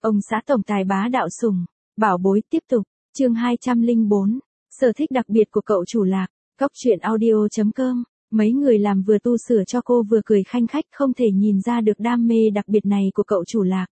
Ông xã tổng tài bá đạo sủng, bảo bối tiếp tục, chương 204, sở thích đặc biệt của cậu chủ Lạc, góc truyện audio.com, mấy người làm vừa tu sửa cho cô vừa cười khanh khách không thể nhìn ra được đam mê đặc biệt này của cậu chủ Lạc.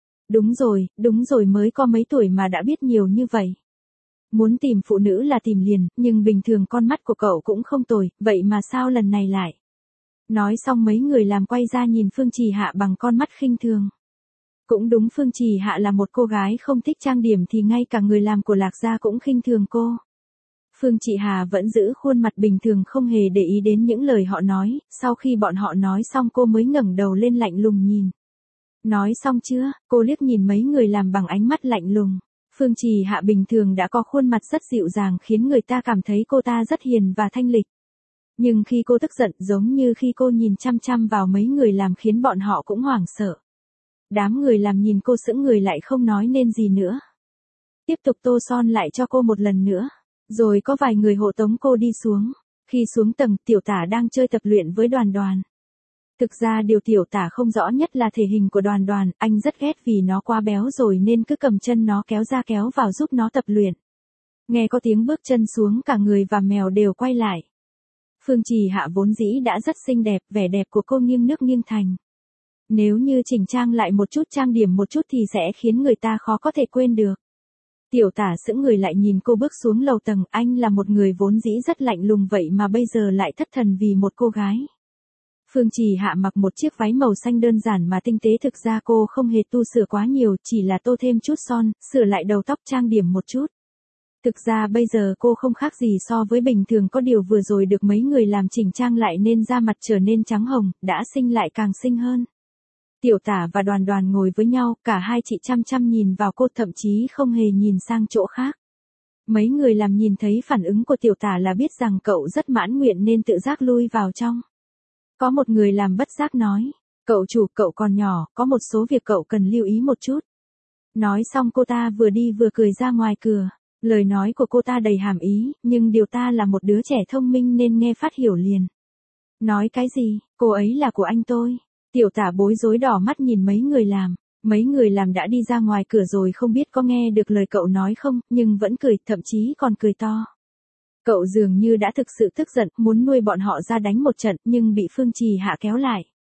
Đúng rồi mới có mấy tuổi mà đã biết nhiều như vậy. Muốn tìm phụ nữ là tìm liền, nhưng bình thường con mắt của cậu cũng không tồi, vậy mà sao lần này lại. Nói xong mấy người làm quay ra nhìn Phương Trì Hạ bằng con mắt khinh thường. Cũng đúng, Phương Trì Hạ là một cô gái không thích trang điểm thì ngay cả người làm của Lạc gia cũng khinh thường cô. Phương Trì Hạ vẫn giữ khuôn mặt bình thường không hề để ý đến những lời họ nói, sau khi bọn họ nói xong cô mới ngẩng đầu lên lạnh lùng nhìn. Nói xong chưa, cô liếc nhìn mấy người làm bằng ánh mắt lạnh lùng. Phương Trì Hạ bình thường đã có khuôn mặt rất dịu dàng khiến người ta cảm thấy cô ta rất hiền và thanh lịch. Nhưng khi cô tức giận giống như khi cô nhìn chăm chăm vào mấy người làm khiến bọn họ cũng hoảng sợ. Đám người làm nhìn cô sững người lại không nói nên gì nữa. Tiếp tục tô son lại cho cô một lần nữa. Rồi có vài người hộ tống cô đi xuống. Khi xuống tầng tiểu tả đang chơi tập luyện với Đoàn Đoàn. Thực ra điều tiểu tả không rõ nhất là thể hình của Đoàn Đoàn, anh rất ghét vì nó quá béo rồi nên cứ cầm chân nó kéo ra kéo vào giúp nó tập luyện. Nghe có tiếng bước chân xuống cả người và mèo đều quay lại. Phương Trì Hạ vốn dĩ đã rất xinh đẹp, vẻ đẹp của cô nghiêng nước nghiêng thành. Nếu như chỉnh trang lại một chút, trang điểm một chút thì sẽ khiến người ta khó có thể quên được. Tiểu tả sững người lại nhìn cô bước xuống lầu tầng, anh là một người vốn dĩ rất lạnh lùng vậy mà bây giờ lại thất thần vì một cô gái. Phương Trì Hạ mặc một chiếc váy màu xanh đơn giản mà tinh tế, thực ra cô không hề tu sửa quá nhiều, chỉ là tô thêm chút son, sửa lại đầu tóc, trang điểm một chút. Thực ra bây giờ cô không khác gì so với bình thường, có điều vừa rồi được mấy người làm chỉnh trang lại nên da mặt trở nên trắng hồng, đã xinh lại càng xinh hơn. Tiểu tả và Đoàn Đoàn ngồi với nhau, cả hai chị chăm chăm nhìn vào cô, thậm chí không hề nhìn sang chỗ khác. Mấy người làm nhìn thấy phản ứng của tiểu tả là biết rằng cậu rất mãn nguyện nên tự giác lui vào trong. Có một người làm bất giác nói, cậu chủ, cậu còn nhỏ, có một số việc cậu cần lưu ý một chút. Nói xong cô ta vừa đi vừa cười ra ngoài cửa. Lời nói của cô ta đầy hàm ý, nhưng điều ta là một đứa trẻ thông minh nên nghe phát hiểu liền. Nói cái gì, cô ấy là của anh tôi. Tiểu tả bối rối đỏ mắt nhìn mấy người làm. Mấy người làm đã đi ra ngoài cửa rồi, không biết có nghe được lời cậu nói không, nhưng vẫn cười, thậm chí còn cười to. Cậu dường như đã thực sự tức giận, muốn nuôi bọn họ ra đánh một trận, nhưng bị Phương Trì Hạ kéo lại.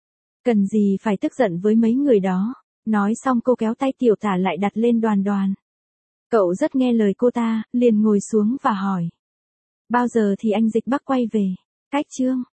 Cần gì phải tức giận với mấy người đó. Nói xong cô kéo tay tiểu tả lại đặt lên Đoàn Đoàn. Cậu rất nghe lời cô ta, liền ngồi xuống và hỏi. Bao giờ thì anh Dịch Bắc quay về? Cách chương.